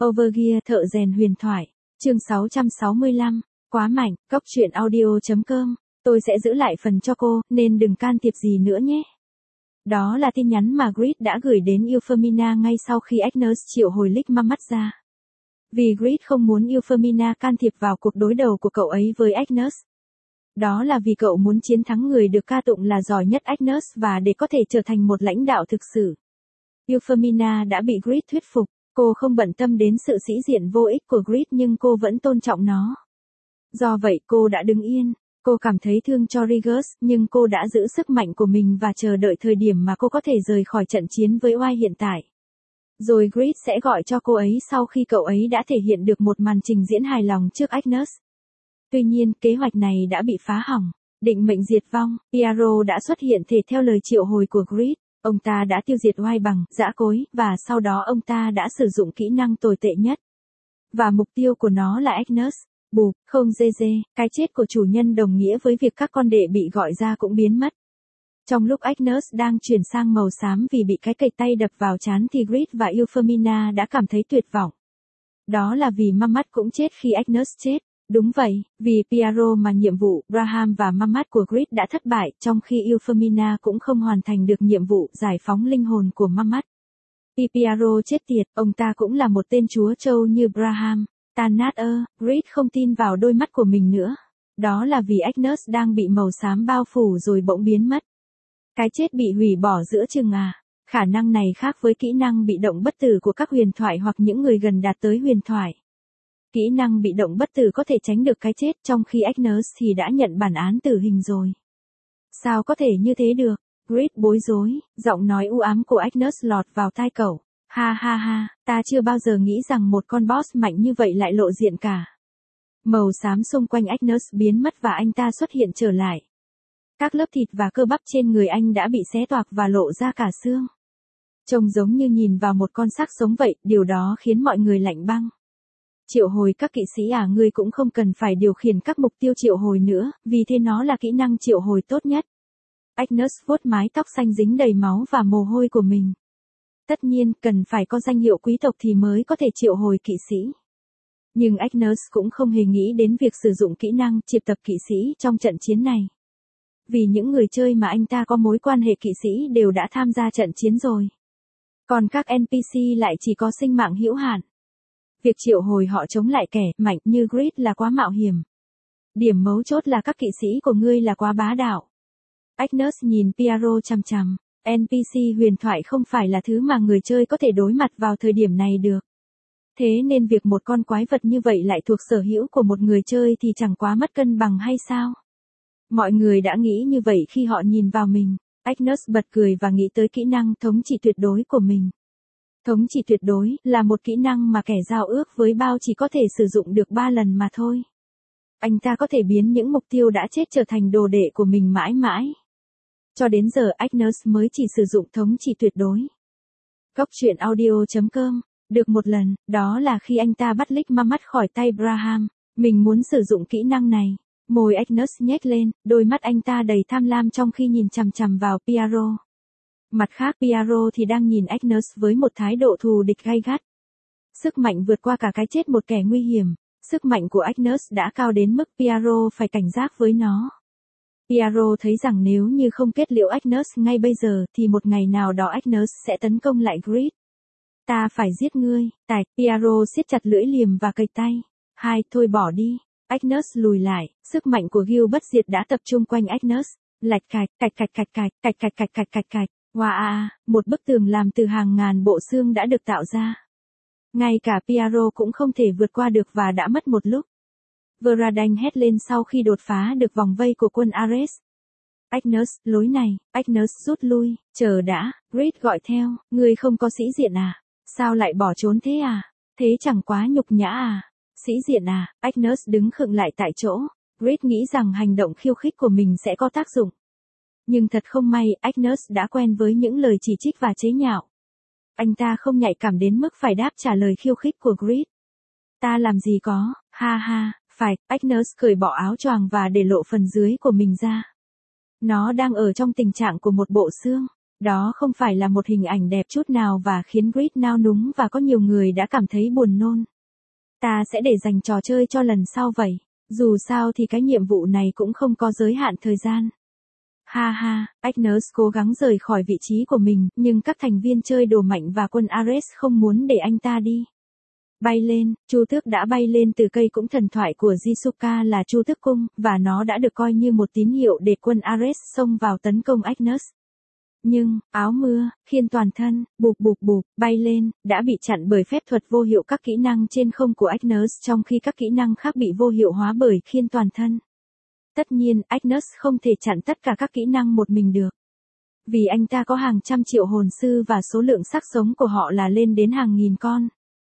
Overgear thợ rèn huyền thoại. Chương 665. Quá mạnh. Cóc truyện audio.com. Tôi sẽ giữ lại phần cho cô, nên đừng can thiệp gì nữa nhé. Đó là tin nhắn mà Grid đã gửi đến Euphemina ngay sau khi Agnes triệu hồi Lick Mamat ra. Vì Grid không muốn Euphemina can thiệp vào cuộc đối đầu của cậu ấy với Agnes. Đó là vì cậu muốn chiến thắng người được ca tụng là giỏi nhất Agnes và để có thể trở thành một lãnh đạo thực sự. Euphemina đã bị Grid thuyết phục. Cô không bận tâm đến sự sĩ diện vô ích của Grid nhưng cô vẫn tôn trọng nó. Do vậy cô đã đứng yên. Cô cảm thấy thương cho Regis nhưng cô đã giữ sức mạnh của mình và chờ đợi thời điểm mà cô có thể rời khỏi trận chiến với oai hiện tại. Rồi Grid sẽ gọi cho cô ấy sau khi cậu ấy đã thể hiện được một màn trình diễn hài lòng trước Agnes. Tuy nhiên kế hoạch này đã bị phá hỏng. Định mệnh diệt vong, Piero đã xuất hiện thể theo lời triệu hồi của Grid. Ông ta đã tiêu diệt oai bằng, dã cối, và sau đó ông ta đã sử dụng kỹ năng tồi tệ nhất. Và mục tiêu của nó là Agnes. Bụp, không dê dê, cái chết của chủ nhân đồng nghĩa với việc các con đệ bị gọi ra cũng biến mất. Trong lúc Agnes đang chuyển sang màu xám vì bị cái cầy tay đập vào trán thì Grid và Euphemina đã cảm thấy tuyệt vọng. Đó là vì Mamat cũng chết khi Agnes chết. Đúng vậy, vì Piero mà nhiệm vụ Braham và Mamat của Grid đã thất bại trong khi Euphemina cũng không hoàn thành được nhiệm vụ giải phóng linh hồn của Mamat. Piero chết tiệt, ông ta cũng là một tên chúa trâu như Braham. Tan nát Grid không tin vào đôi mắt của mình nữa. Đó là vì Agnes đang bị màu xám bao phủ rồi bỗng biến mất. Cái chết bị hủy bỏ giữa chừng à. Khả năng này khác với kỹ năng bị động bất tử của các huyền thoại hoặc những người gần đạt tới huyền thoại. Kỹ năng bị động bất tử có thể tránh được cái chết trong khi Agnes thì đã nhận bản án tử hình rồi. Sao có thể như thế được? Grid bối rối, giọng nói u ám của Agnes lọt vào tai cậu. Ha ha ha, ta chưa bao giờ nghĩ rằng một con boss mạnh như vậy lại lộ diện cả. Màu xám xung quanh Agnes biến mất và anh ta xuất hiện trở lại. Các lớp thịt và cơ bắp trên người anh đã bị xé toạc và lộ ra cả xương. Trông giống như nhìn vào một con xác sống vậy, điều đó khiến mọi người lạnh băng. Triệu hồi các kỵ sĩ à, ngươi cũng không cần phải điều khiển các mục tiêu triệu hồi nữa, vì thế nó là kỹ năng triệu hồi tốt nhất. Agnes vuốt mái tóc xanh dính đầy máu và mồ hôi của mình. Tất nhiên, cần phải có danh hiệu quý tộc thì mới có thể triệu hồi kỵ sĩ. Nhưng Agnes cũng không hề nghĩ đến việc sử dụng kỹ năng triệu tập kỵ sĩ trong trận chiến này. Vì những người chơi mà anh ta có mối quan hệ kỵ sĩ đều đã tham gia trận chiến rồi. Còn các NPC lại chỉ có sinh mạng hữu hạn. Việc triệu hồi họ chống lại kẻ mạnh như Grid là quá mạo hiểm. Điểm mấu chốt là các kỵ sĩ của ngươi là quá bá đạo. Agnes nhìn Piero chằm chằm. NPC huyền thoại không phải là thứ mà người chơi có thể đối mặt vào thời điểm này được. Thế nên việc một con quái vật như vậy lại thuộc sở hữu của một người chơi thì chẳng quá mất cân bằng hay sao? Mọi người đã nghĩ như vậy khi họ nhìn vào mình. Agnes bật cười và nghĩ tới kỹ năng thống trị tuyệt đối của mình. Thống trị tuyệt đối là một kỹ năng mà kẻ giao ước với Bao chỉ có thể sử dụng được 3 lần mà thôi. Anh ta có thể biến những mục tiêu đã chết trở thành đồ đệ của mình mãi mãi. Cho đến giờ Agnes mới chỉ sử dụng thống trị tuyệt đối. Cóc truyện audio.com. Được một lần, đó là khi anh ta bắt Lick Mamat khỏi tay Braham. Mình muốn sử dụng kỹ năng này. Môi Agnes nhếch lên, đôi mắt anh ta đầy tham lam trong khi nhìn chằm chằm vào Piero. Mặt khác Piero thì đang nhìn Agnes với một thái độ thù địch gay gắt. Sức mạnh vượt qua cả cái chết một kẻ nguy hiểm. Sức mạnh của Agnes đã cao đến mức Piero phải cảnh giác với nó. Piero thấy rằng nếu như không kết liễu Agnes ngay bây giờ thì một ngày nào đó Agnes sẽ tấn công lại Grid. Ta phải giết ngươi, tạch, Piero siết chặt lưỡi liềm và cầy tay. Thôi bỏ đi. Agnes lùi lại, sức mạnh của Gil bất diệt đã tập trung quanh Agnes. Lạch cạch, cạch cạch cạch cạch, cạch cạch cạch cạch cạch cạch. Wow, một bức tường làm từ hàng ngàn bộ xương đã được tạo ra. Ngay cả Piero cũng không thể vượt qua được và đã mất một lúc. Veradain hét lên sau khi đột phá được vòng vây của quân Ares. Agnes, lối này, Agnes rút lui, chờ đã, Grid gọi theo, ngươi không có sĩ diện à? Sao lại bỏ trốn thế à? Thế chẳng quá nhục nhã à? Sĩ diện à? Agnes đứng khựng lại tại chỗ. Grid nghĩ rằng hành động khiêu khích của mình sẽ có tác dụng. Nhưng thật không may, Agnes đã quen với những lời chỉ trích và chế nhạo. Anh ta không nhạy cảm đến mức phải đáp trả lời khiêu khích của Grid. Ta làm gì có, ha ha, phải, Agnes cởi bỏ áo choàng và để lộ phần dưới của mình ra. Nó đang ở trong tình trạng của một bộ xương. Đó không phải là một hình ảnh đẹp chút nào và khiến Grid nao núng và có nhiều người đã cảm thấy buồn nôn. Ta sẽ để dành trò chơi cho lần sau vậy. Dù sao thì cái nhiệm vụ này cũng không có giới hạn thời gian. Ha ha, Agnes cố gắng rời khỏi vị trí của mình, nhưng các thành viên chơi đồ mạnh và quân Ares không muốn để anh ta đi. Bay lên, chu tước đã bay lên từ cây cũng thần thoại của Jisuka là chu tước cung, và nó đã được coi như một tín hiệu để quân Ares xông vào tấn công Agnes. Nhưng, áo mưa, khiên toàn thân, bụp bụp bụp, bay lên, đã bị chặn bởi phép thuật vô hiệu các kỹ năng trên không của Agnes trong khi các kỹ năng khác bị vô hiệu hóa bởi khiên toàn thân. Tất nhiên, Agnes không thể chặn tất cả các kỹ năng một mình được. Vì anh ta có hàng trăm triệu hồn sư và số lượng xác sống của họ là lên đến hàng nghìn con.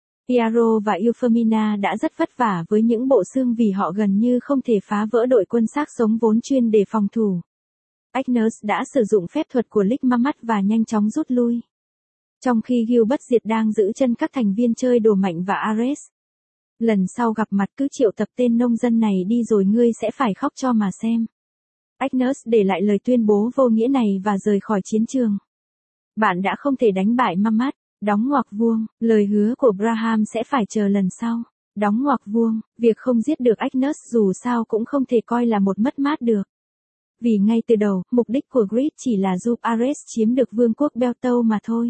Piaro và Euphemina đã rất vất vả với những bộ xương vì họ gần như không thể phá vỡ đội quân xác sống vốn chuyên để phòng thủ. Agnes đã sử dụng phép thuật của Lick Mamat và nhanh chóng rút lui. Trong khi Gil bất diệt đang giữ chân các thành viên chơi đồ mạnh và Ares. Lần sau gặp mặt cứ triệu tập tên nông dân này đi rồi ngươi sẽ phải khóc cho mà xem. Agnes để lại lời tuyên bố vô nghĩa này và rời khỏi chiến trường. Bạn đã không thể đánh bại Mamat. Đóng ngoặc vuông, lời hứa của Braham sẽ phải chờ lần sau. Đóng ngoặc vuông, việc không giết được Agnes dù sao cũng không thể coi là một mất mát được. Vì ngay từ đầu, mục đích của Grid chỉ là giúp Ares chiếm được vương quốc Beltane mà thôi.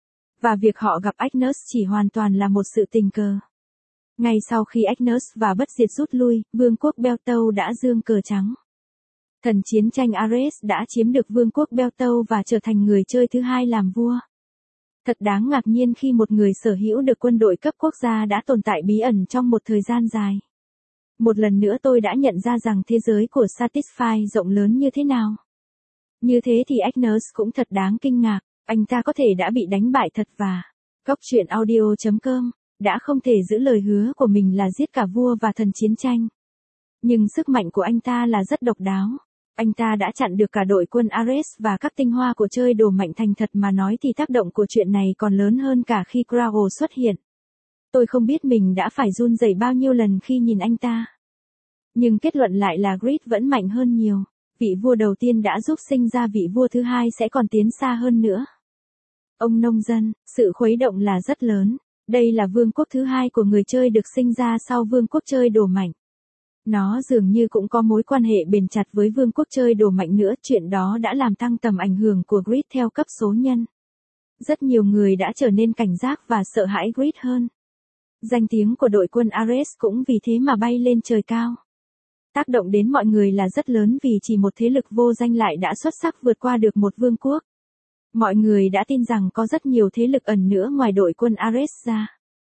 Và việc họ gặp Agnes chỉ hoàn toàn là một sự tình cờ. Ngay sau khi Agnes và bất diệt rút lui, vương quốc Beltane đã giương cờ trắng. Thần chiến tranh Ares đã chiếm được vương quốc Beltane và trở thành người chơi thứ hai làm vua. Thật đáng ngạc nhiên khi một người sở hữu được quân đội cấp quốc gia đã tồn tại bí ẩn trong một thời gian dài. Một lần nữa tôi đã nhận ra rằng thế giới của Satisfy rộng lớn như thế nào. Như thế thì Agnes cũng thật đáng kinh ngạc, anh ta có thể đã bị đánh bại thật và Góc truyện audio.com đã không thể giữ lời hứa của mình là giết cả vua và thần chiến tranh. Nhưng sức mạnh của anh ta là rất độc đáo. Anh ta đã chặn được cả đội quân Ares và các tinh hoa của chơi đồ mạnh thành thật mà nói thì tác động của chuyện này còn lớn hơn cả khi Crow xuất hiện. Tôi không biết mình đã phải run rẩy bao nhiêu lần khi nhìn anh ta. Nhưng kết luận lại là Grid vẫn mạnh hơn nhiều. Vị vua đầu tiên đã giúp sinh ra vị vua thứ hai sẽ còn tiến xa hơn nữa. Ông nông dân, sự khuấy động là rất lớn. Đây là vương quốc thứ hai của người chơi được sinh ra sau vương quốc chơi đồ mạnh. Nó dường như cũng có mối quan hệ bền chặt với vương quốc chơi đồ mạnh nữa, chuyện đó đã làm tăng tầm ảnh hưởng của Grid theo cấp số nhân. Rất nhiều người đã trở nên cảnh giác và sợ hãi Grid hơn. Danh tiếng của đội quân Ares cũng vì thế mà bay lên trời cao. Tác động đến mọi người là rất lớn vì chỉ một thế lực vô danh lại đã xuất sắc vượt qua được một vương quốc. Mọi người đã tin rằng có rất nhiều thế lực ẩn nữa ngoài đội quân Ares ra.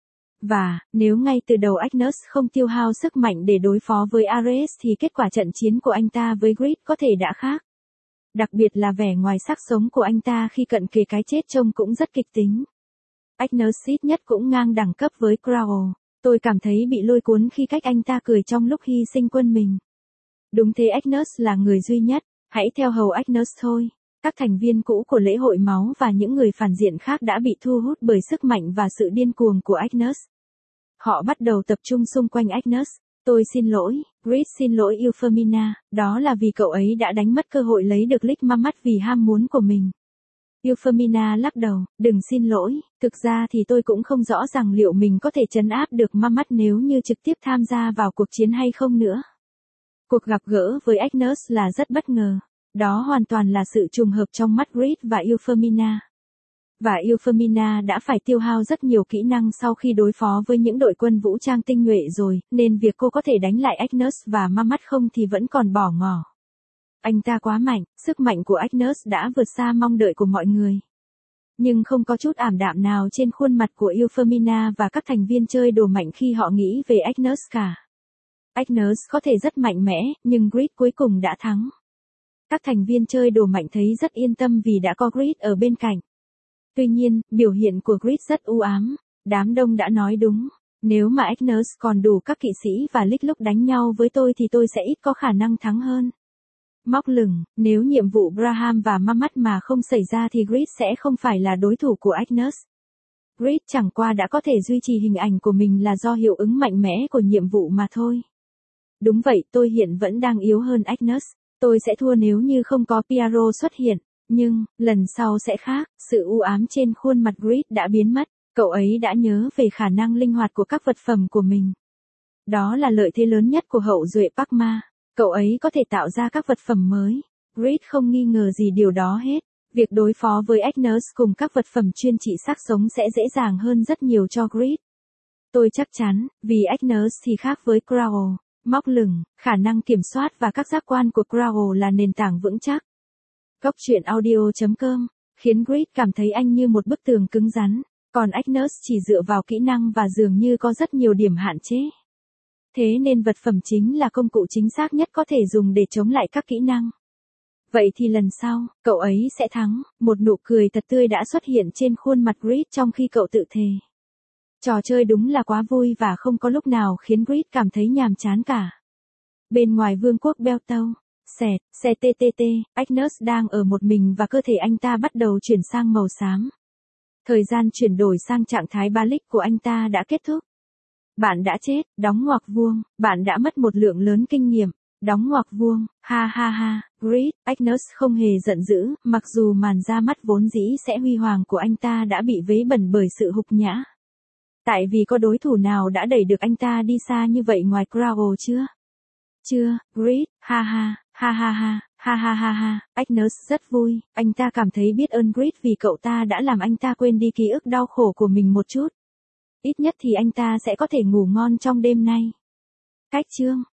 Và, nếu ngay từ đầu Agnes không tiêu hao sức mạnh để đối phó với Ares thì kết quả trận chiến của anh ta với Grid có thể đã khác. Đặc biệt là vẻ ngoài sắc sống của anh ta khi cận kề cái chết trông cũng rất kịch tính. Agnes ít nhất cũng ngang đẳng cấp với Crow. Tôi cảm thấy bị lôi cuốn khi cách anh ta cười trong lúc hy sinh quân mình. Đúng thế, Agnes là người duy nhất, hãy theo hầu Agnes thôi. Các thành viên cũ của lễ hội máu và những người phản diện khác đã bị thu hút bởi sức mạnh và sự điên cuồng của Agnes. Họ bắt đầu tập trung xung quanh Agnes. Tôi xin lỗi, Grid xin lỗi Euphemina, đó là vì cậu ấy đã đánh mất cơ hội lấy được Lick Mamat vì ham muốn của mình. Euphemina lắc đầu, đừng xin lỗi, thực ra thì tôi cũng không rõ rằng liệu mình có thể trấn áp được Mamat nếu như trực tiếp tham gia vào cuộc chiến hay không nữa. Cuộc gặp gỡ với Agnes là rất bất ngờ. Đó hoàn toàn là sự trùng hợp trong mắt Grid và Euphemina. Và Euphemina đã phải tiêu hao rất nhiều kỹ năng sau khi đối phó với những đội quân vũ trang tinh nhuệ rồi, nên việc cô có thể đánh lại Agnes và Mamat không thì vẫn còn bỏ ngỏ. Anh ta quá mạnh, sức mạnh của Agnes đã vượt xa mong đợi của mọi người. Nhưng không có chút ảm đạm nào trên khuôn mặt của Euphemina và các thành viên chơi đồ mạnh khi họ nghĩ về Agnes cả. Agnes có thể rất mạnh mẽ, nhưng Grid cuối cùng đã thắng. Các thành viên chơi đồ mạnh thấy rất yên tâm vì đã có Grid ở bên cạnh. Tuy nhiên, biểu hiện của Grid rất u ám. Đám đông đã nói đúng. Nếu mà Agnes còn đủ các kỵ sĩ và Lick lúc đánh nhau với tôi thì tôi sẽ ít có khả năng thắng hơn. Móc lửng, nếu nhiệm vụ Braham và Mamat mà không xảy ra thì Grid sẽ không phải là đối thủ của Agnes. Grid chẳng qua đã có thể duy trì hình ảnh của mình là do hiệu ứng mạnh mẽ của nhiệm vụ mà thôi. Đúng vậy, tôi hiện vẫn đang yếu hơn Agnes. Tôi sẽ thua nếu như không có Piaro xuất hiện. Nhưng, lần sau sẽ khác, sự u ám trên khuôn mặt Grid đã biến mất, cậu ấy đã nhớ về khả năng linh hoạt của các vật phẩm của mình. Đó là lợi thế lớn nhất của hậu duệ Park Ma, cậu ấy có thể tạo ra các vật phẩm mới. Grid không nghi ngờ gì điều đó hết. Việc đối phó với Agnes cùng các vật phẩm chuyên trị xác sống sẽ dễ dàng hơn rất nhiều cho Grid. Tôi chắc chắn, vì Agnes thì khác với Crowell, móc lửng, khả năng kiểm soát và các giác quan của Crowell là nền tảng vững chắc. Góc truyện audio.com khiến Grid cảm thấy anh như một bức tường cứng rắn, còn Agnes chỉ dựa vào kỹ năng và dường như có rất nhiều điểm hạn chế. Thế nên vật phẩm chính là công cụ chính xác nhất có thể dùng để chống lại các kỹ năng. Vậy thì lần sau, cậu ấy sẽ thắng, một nụ cười thật tươi đã xuất hiện trên khuôn mặt Grid trong khi cậu tự thề. Trò chơi đúng là quá vui và không có lúc nào khiến Grid cảm thấy nhàm chán cả. Bên ngoài vương quốc Beltow, CTTT, Agnes đang ở một mình và cơ thể anh ta bắt đầu chuyển sang màu xám. Thời gian chuyển đổi sang trạng thái Balik của anh ta đã kết thúc. Bạn đã chết, đóng ngoặc vuông, bạn đã mất một lượng lớn kinh nghiệm, đóng ngoặc vuông, ha ha ha, Grid, Agnes không hề giận dữ, mặc dù màn ra mắt vốn dĩ sẽ huy hoàng của anh ta đã bị vấy bẩn bởi sự hục nhã. Tại vì có đối thủ nào đã đẩy được anh ta đi xa như vậy ngoài Crowell chưa? Chưa, Grid, ha ha, ha ha ha, ha ha ha ha, Agnes rất vui, anh ta cảm thấy biết ơn Grid vì cậu ta đã làm anh ta quên đi ký ức đau khổ của mình một chút. Ít nhất thì anh ta sẽ có thể ngủ ngon trong đêm nay. Cách chương